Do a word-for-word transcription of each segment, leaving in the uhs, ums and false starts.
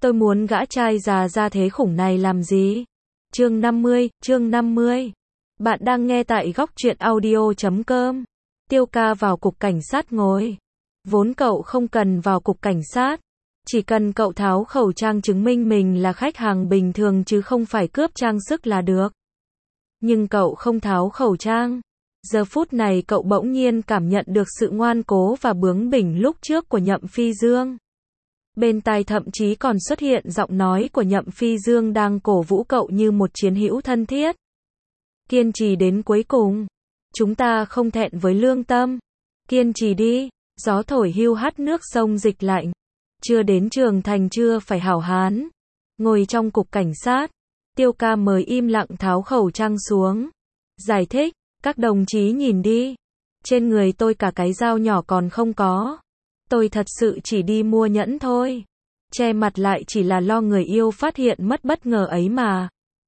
Tôi muốn gã trai già ra thế khủng này làm gì? Chương năm mươi, chương năm mươi. Bạn đang nghe tại góc truyện audio chấm com. Tiêu ca vào cục cảnh sát ngồi. Vốn cậu không cần vào cục cảnh sát. Chỉ cần cậu tháo khẩu trang chứng minh mình là khách hàng bình thường chứ không phải cướp trang sức là được. Nhưng cậu không tháo khẩu trang. Giờ phút này cậu bỗng nhiên cảm nhận được sự ngoan cố và bướng bỉnh lúc trước của Nhậm Phi Dương. Bên tai thậm chí còn xuất hiện giọng nói của Nhậm Phi Dương đang cổ vũ cậu như một chiến hữu thân thiết. Kiên trì đến cuối cùng. Chúng ta không thẹn với lương tâm. Kiên trì đi. Gió thổi hiu hắt nước sông dịch lạnh. Chưa đến trường thành chưa phải hảo hán. Ngồi trong cục cảnh sát. Tiêu ca mới im lặng tháo khẩu trang xuống. Giải thích, các đồng chí nhìn đi. Trên người tôi cả cái dao nhỏ còn không có. Tôi thật sự chỉ đi mua nhẫn thôi. Che mặt lại chỉ là lo người yêu phát hiện mất bất ngờ ấy mà.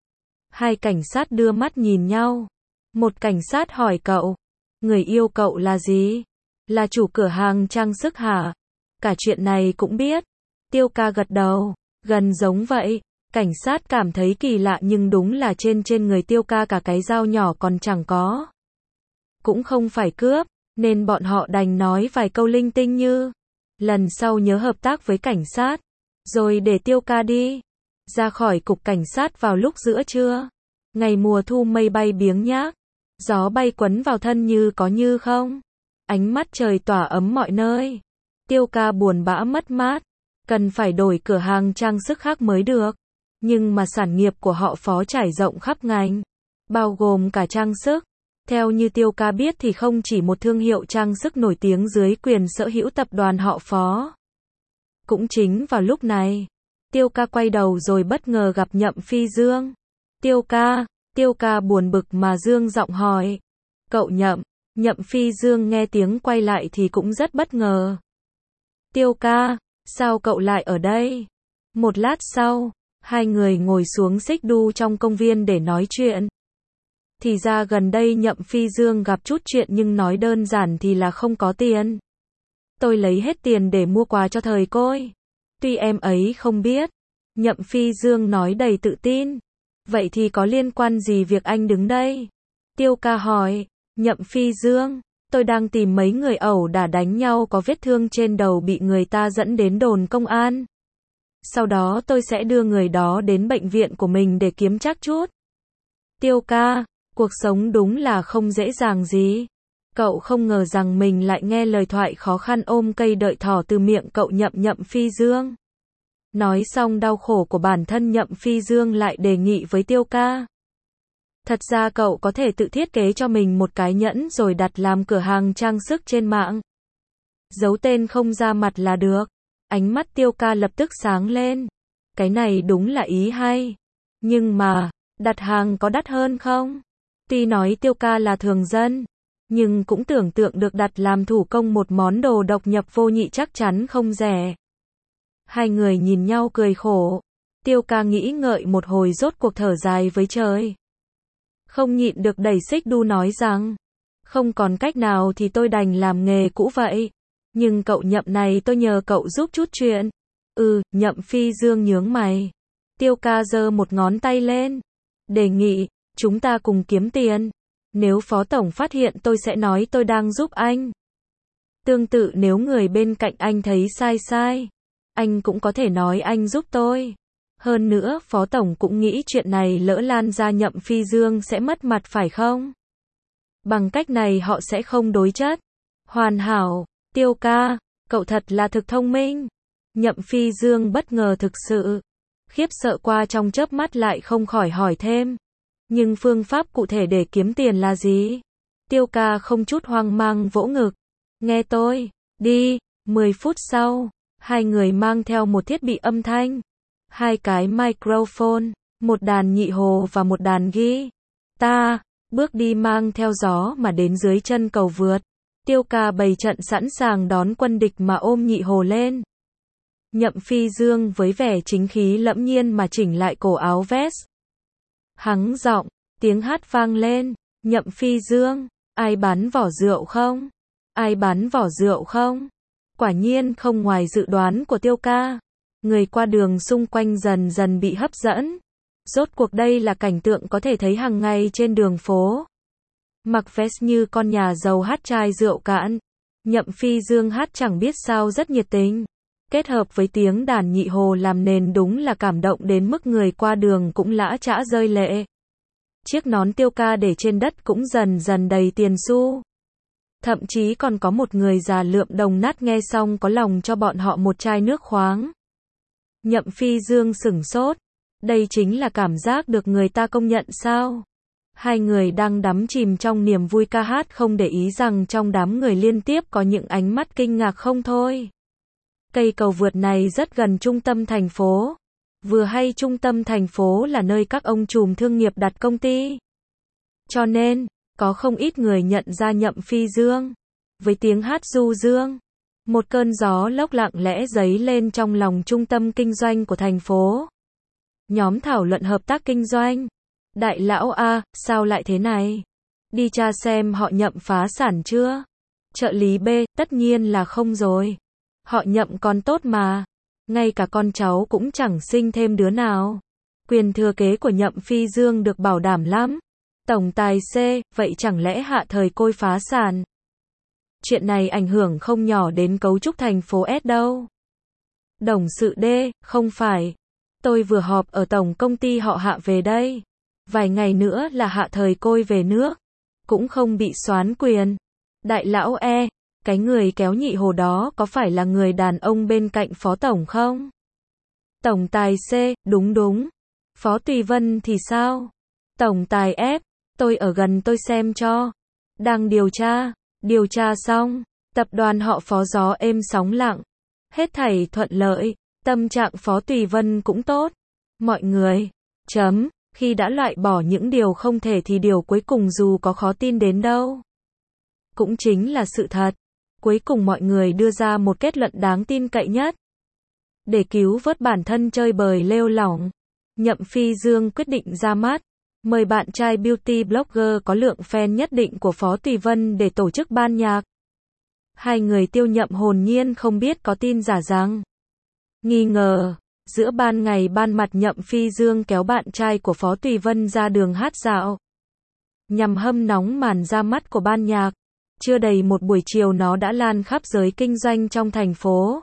Hai cảnh sát đưa mắt nhìn nhau. Một cảnh sát hỏi cậu. Người yêu cậu là gì? Là chủ cửa hàng trang sức hả? Cả chuyện này cũng biết. Tiêu ca gật đầu. Gần giống vậy. Cảnh sát cảm thấy kỳ lạ nhưng đúng là trên trên người tiêu ca cả cái dao nhỏ còn chẳng có. Cũng không phải cướp. Nên bọn họ đành nói vài câu linh tinh như lần sau nhớ hợp tác với cảnh sát. Rồi để tiêu ca đi. Ra khỏi cục cảnh sát vào lúc giữa trưa. Ngày mùa thu mây bay biếng nhác. Gió bay quấn vào thân như có như không. Ánh mắt trời tỏa ấm mọi nơi. Tiêu ca buồn bã mất mát. Cần phải đổi cửa hàng trang sức khác mới được. Nhưng mà sản nghiệp của họ Phó trải rộng khắp ngành. Bao gồm cả trang sức. Theo như Tiêu ca biết thì không chỉ một thương hiệu trang sức nổi tiếng dưới quyền sở hữu tập đoàn họ Phó. Cũng chính vào lúc này, Tiêu ca quay đầu rồi bất ngờ gặp Nhậm Phi Dương. Tiêu ca, Tiêu ca buồn bực mà dương giọng hỏi. Cậu Nhậm, Nhậm Phi Dương nghe tiếng quay lại thì cũng rất bất ngờ. Tiêu ca, sao cậu lại ở đây? Một lát sau, hai người ngồi xuống xích đu trong công viên để nói chuyện. Thì ra gần đây Nhậm Phi Dương gặp chút chuyện nhưng nói đơn giản thì là không có tiền. Tôi lấy hết tiền để mua quà cho thời côi. Tuy em ấy không biết. Nhậm Phi Dương nói đầy tự tin. Vậy thì có liên quan gì việc anh đứng đây? Tiêu ca hỏi. Nhậm Phi Dương, tôi đang tìm mấy người ẩu đả đánh nhau có vết thương trên đầu bị người ta dẫn đến đồn công an. Sau đó tôi sẽ đưa người đó đến bệnh viện của mình để kiếm trác chút. Tiêu ca, cuộc sống đúng là không dễ dàng gì. Cậu không ngờ rằng mình lại nghe lời thoại khó khăn ôm cây đợi thỏ từ miệng cậu Nhậm Nhậm Phi Dương. Nói xong đau khổ của bản thân Nhậm Phi Dương lại đề nghị với Tiêu ca. Thật ra cậu có thể tự thiết kế cho mình một cái nhẫn rồi đặt làm cửa hàng trang sức trên mạng. Giấu tên không ra mặt là được. Ánh mắt Tiêu ca lập tức sáng lên. Cái này đúng là ý hay. Nhưng mà, đặt hàng có đắt hơn không? Tuy nói Tiêu ca là thường dân, nhưng cũng tưởng tượng được đặt làm thủ công một món đồ độc nhập vô nhị chắc chắn không rẻ. Hai người nhìn nhau cười khổ. Tiêu ca nghĩ ngợi một hồi rốt cuộc thở dài với trời. Không nhịn được đẩy xích đu nói rằng, không còn cách nào thì tôi đành làm nghề cũ vậy. Nhưng cậu Nhậm này tôi nhờ cậu giúp chút chuyện. Ừ, Nhậm Phi Dương nhướng mày. Tiêu ca giơ một ngón tay lên. Đề nghị, chúng ta cùng kiếm tiền. Nếu Phó Tổng phát hiện tôi sẽ nói tôi đang giúp anh. Tương tự nếu người bên cạnh anh thấy sai sai, anh cũng có thể nói anh giúp tôi. Hơn nữa Phó Tổng cũng nghĩ chuyện này lỡ lan ra Nhậm Phi Dương sẽ mất mặt phải không? Bằng cách này họ sẽ không đối chất. Hoàn hảo, Tiêu ca, cậu thật là thực thông minh. Nhậm Phi Dương bất ngờ thực sự. Khiếp sợ qua trong chớp mắt lại không khỏi hỏi thêm. Nhưng phương pháp cụ thể để kiếm tiền là gì? Tiêu ca không chút hoang mang vỗ ngực. Nghe tôi, đi. mười phút sau, hai người mang theo một thiết bị âm thanh. Hai cái microphone, một đàn nhị hồ và một đàn ghi. Ta, bước đi mang theo gió mà đến dưới chân cầu vượt. Tiêu ca bày trận sẵn sàng đón quân địch mà ôm nhị hồ lên. Nhậm Phi Dương với vẻ chính khí lẫm nhiên mà chỉnh lại cổ áo vest. Hắng giọng, tiếng hát vang lên. Nhậm Phi Dương, ai bán vỏ rượu không? Ai bán vỏ rượu không? Quả nhiên không ngoài dự đoán của Tiêu ca. Người qua đường xung quanh dần dần bị hấp dẫn. Rốt cuộc đây là cảnh tượng có thể thấy hàng ngày trên đường phố. Mặc vest như con nhà giàu hát chai rượu cạn. Nhậm Phi Dương hát chẳng biết sao rất nhiệt tình. Kết hợp với tiếng đàn nhị hồ làm nền đúng là cảm động đến mức người qua đường cũng lã chã rơi lệ. Chiếc nón Tiêu Ca để trên đất cũng dần dần đầy tiền xu. Thậm chí còn có một người già lượm đồng nát nghe xong có lòng cho bọn họ một chai nước khoáng. Nhậm Phi Dương sửng sốt. Đây chính là cảm giác được người ta công nhận sao? Hai người đang đắm chìm trong niềm vui ca hát không để ý rằng trong đám người liên tiếp có những ánh mắt kinh ngạc không thôi. Cây cầu vượt này rất gần trung tâm thành phố. Vừa hay trung tâm thành phố là nơi các ông trùm thương nghiệp đặt công ty. Cho nên, có không ít người nhận ra Nhậm Phi Dương. Với tiếng hát du dương, một cơn gió lốc lặng lẽ dấy lên trong lòng trung tâm kinh doanh của thành phố. Nhóm thảo luận hợp tác kinh doanh. Đại lão A, sao lại thế này? Đi tra xem họ Nhậm phá sản chưa? Trợ lý B, tất nhiên là không rồi. Họ Nhậm còn tốt mà. Ngay cả con cháu cũng chẳng sinh thêm đứa nào. Quyền thừa kế của Nhậm Phi Dương được bảo đảm lắm. Tổng tài C, vậy chẳng lẽ Hạ Thời Côi phá sản? Chuyện này ảnh hưởng không nhỏ đến cấu trúc thành phố S đâu. Đồng sự D, không phải. Tôi vừa họp ở tổng công ty họ Hạ về đây. Vài ngày nữa là Hạ Thời Côi về nước. Cũng không bị soán quyền. Đại lão E, cái người kéo nhị hồ đó có phải là người đàn ông bên cạnh phó tổng không? Tổng tài C, đúng đúng. Phó Tùy Vân thì sao? Tổng tài F, tôi ở gần tôi xem cho. Đang điều tra. Điều tra xong, tập đoàn họ Phó gió êm sóng lặng. Hết thảy thuận lợi, tâm trạng Phó Tùy Vân cũng tốt. Mọi người, chấm, khi đã loại bỏ những điều không thể thì điều cuối cùng dù có khó tin đến đâu, cũng chính là sự thật. Cuối cùng mọi người đưa ra một kết luận đáng tin cậy nhất. Để cứu vớt bản thân chơi bời lêu lỏng, Nhậm Phi Dương quyết định ra mắt. Mời bạn trai beauty blogger có lượng fan nhất định của Phó Tùy Vân để tổ chức ban nhạc. Hai người Tiêu Nhậm hồn nhiên không biết có tin giả rằng. Nghi ngờ, giữa ban ngày ban mặt Nhậm Phi Dương kéo bạn trai của Phó Tùy Vân ra đường hát dạo. Nhằm hâm nóng màn ra mắt của ban nhạc. Chưa đầy một buổi chiều nó đã lan khắp giới kinh doanh trong thành phố.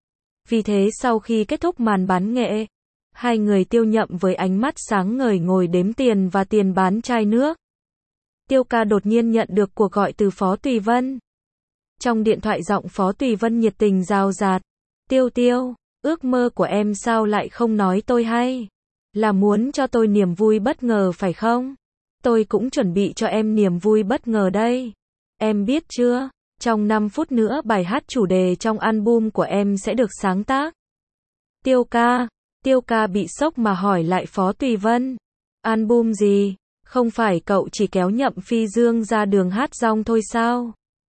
Vì thế sau khi kết thúc màn bán nghệ, hai người Tiêu Nhậm với ánh mắt sáng ngời ngồi đếm tiền và tiền bán chai nước. Tiêu Ca đột nhiên nhận được cuộc gọi từ Phó Tùy Vân. Trong điện thoại giọng Phó Tùy Vân nhiệt tình rào rạt. Tiêu Tiêu, ước mơ của em sao lại không nói tôi hay? Là muốn cho tôi niềm vui bất ngờ phải không? Tôi cũng chuẩn bị cho em niềm vui bất ngờ đây. Em biết chưa, trong năm phút nữa bài hát chủ đề trong album của em sẽ được sáng tác. Tiêu Ca, Tiêu Ca bị sốc mà hỏi lại Phó Tùy Vân. Album gì? Không phải cậu chỉ kéo Nhậm Phi Dương ra đường hát rong thôi sao?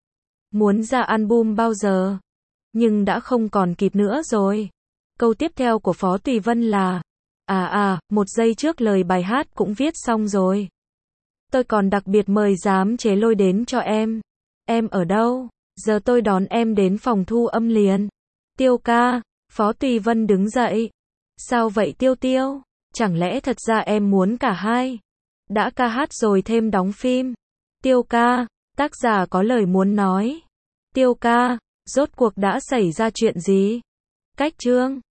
Muốn ra album bao giờ? Nhưng đã không còn kịp nữa rồi. Câu tiếp theo của Phó Tùy Vân là: À à, một giây trước lời bài hát cũng viết xong rồi. Tôi còn đặc biệt mời giám chế Lôi đến cho em. Em ở đâu? Giờ tôi đón em đến phòng thu âm liền. Tiêu Ca, Phó Tùy Vân đứng dậy. Sao vậy Tiêu Tiêu? Chẳng lẽ thật ra em muốn cả hai? Đã ca hát rồi thêm đóng phim. Tiêu Ca, tác giả có lời muốn nói. Tiêu Ca, rốt cuộc đã xảy ra chuyện gì? Cách chương